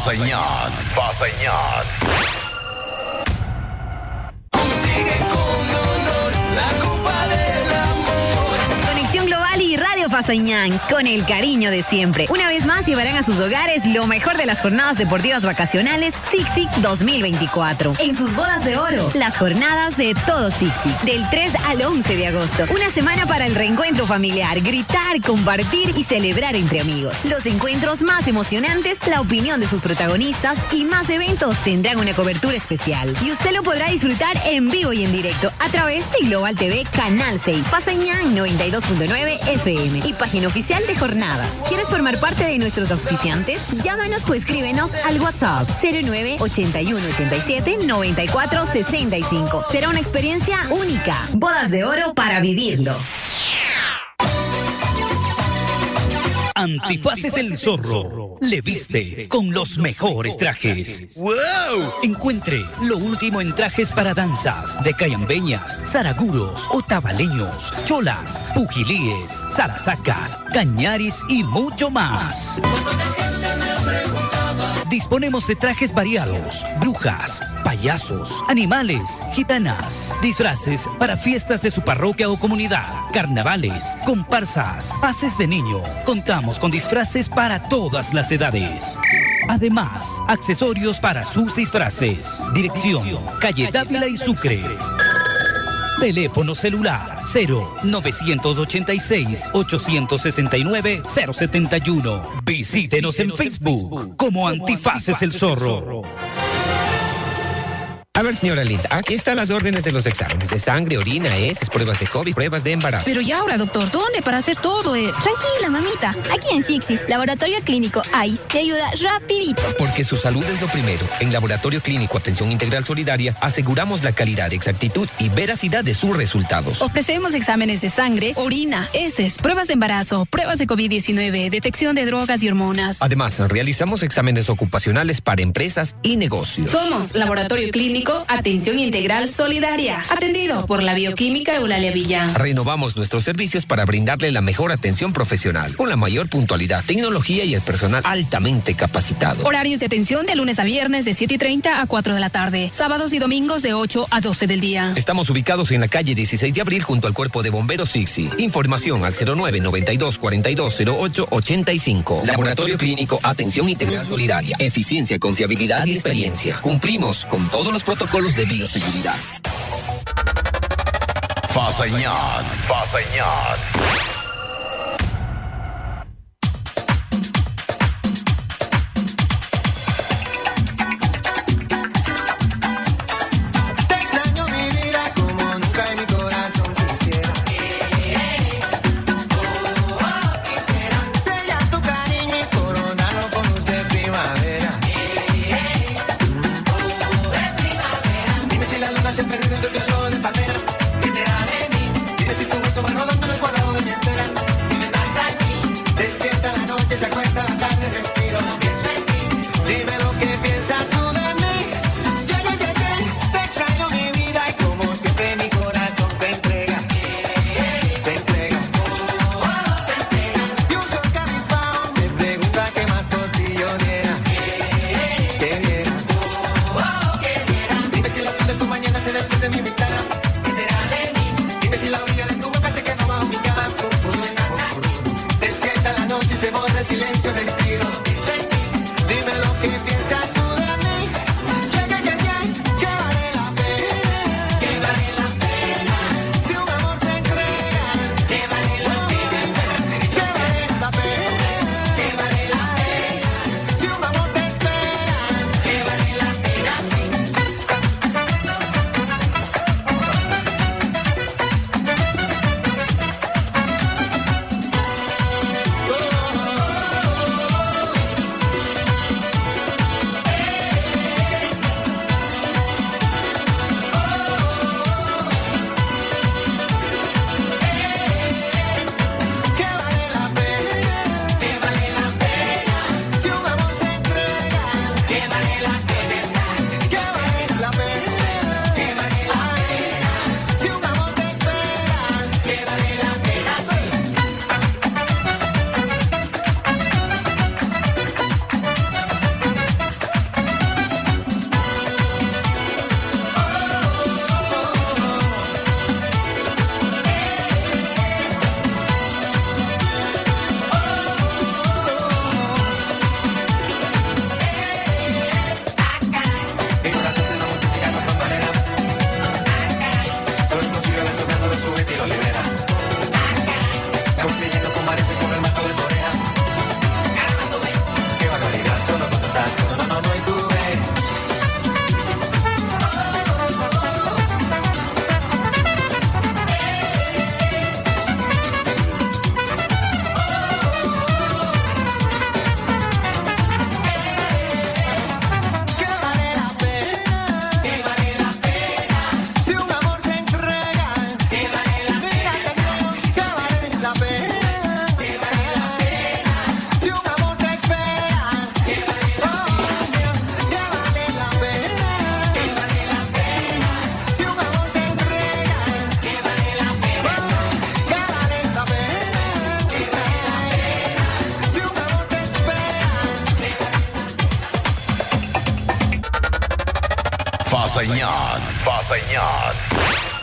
Faseñán. Consigue con honor la Copa del Amor. Conexión Global y Radio Faseñán, con el cariño de siempre. Una vez más llevarán a sus hogares lo mejor de las jornadas deportivas vacacionales SICSIC 2024. En sus bodas de oro, las jornadas de todo SICSIC, del 3 al 11 de agosto. Una semana para el reencuentro familiar, gritar, compartir y celebrar entre amigos. Los encuentros más emocionantes, la opinión de sus protagonistas y más eventos tendrán una cobertura especial. Y usted lo podrá disfrutar en vivo y en directo a través de Global TV Canal 6, Faseñán 92.9 FM y página oficial de jornadas. ¿Quieres formar parte de nuestros auspiciantes? Llámanos o escríbenos al WhatsApp 09 81 87 94 65. Será una experiencia única. Bodas de oro para vivirlo. Antifaces El Zorro le viste con los mejores trajes. ¡Wow! Encuentre lo último en trajes para danzas de cayambeñas, zaraguros, otavaleños, cholas, pujilíes, zarazacas, cañaris y mucho más. Disponemos de trajes variados, brujas, payasos, animales, gitanas, disfraces para fiestas de su parroquia o comunidad, carnavales, comparsas, pases de niño. Contamos con disfraces para todas las edades. Además, accesorios para sus disfraces. Dirección, calle Dávila y Sucre. Teléfono celular 0986-869-071. Visítenos en Facebook como Antifaces El Zorro. A ver, señora Linda, aquí están las órdenes de los exámenes de sangre, orina, heces, pruebas de COVID, pruebas de embarazo. Pero ya ahora, doctor, ¿dónde para hacer todo esto? Tranquila, mamita. Aquí en SICSIC, Laboratorio Clínico AIS, te ayuda rapidito. Porque su salud es lo primero. En Laboratorio Clínico Atención Integral Solidaria aseguramos la calidad, exactitud y veracidad de sus resultados. Ofrecemos exámenes de sangre, orina, heces, pruebas de embarazo, pruebas de COVID-19, detección de drogas y hormonas. Además, realizamos exámenes ocupacionales para empresas y negocios. Somos Laboratorio Clínico Atención Integral Solidaria, atendido por la bioquímica Eulalia Villán. Renovamos nuestros servicios para brindarle la mejor atención profesional, con la mayor puntualidad, tecnología y el personal altamente capacitado. Horarios de atención de lunes a viernes de 7:30 a 4 de la tarde, sábados y domingos de 8 a 12 del día. Estamos ubicados en la calle 16 de abril junto al Cuerpo de Bomberos SICSIC. Información al 09-92-42-08-85. Laboratorio Clínico Atención Integral Solidaria. Eficiencia, confiabilidad y experiencia. Cumplimos con todos los protocolos de bioseguridad. Faseñán. Se perdió dentro de tu sol de palmera. ¿Qué será de mí? Dime si tu beso va rodando en el cuadrado de mi esfera. Fasa Ñan.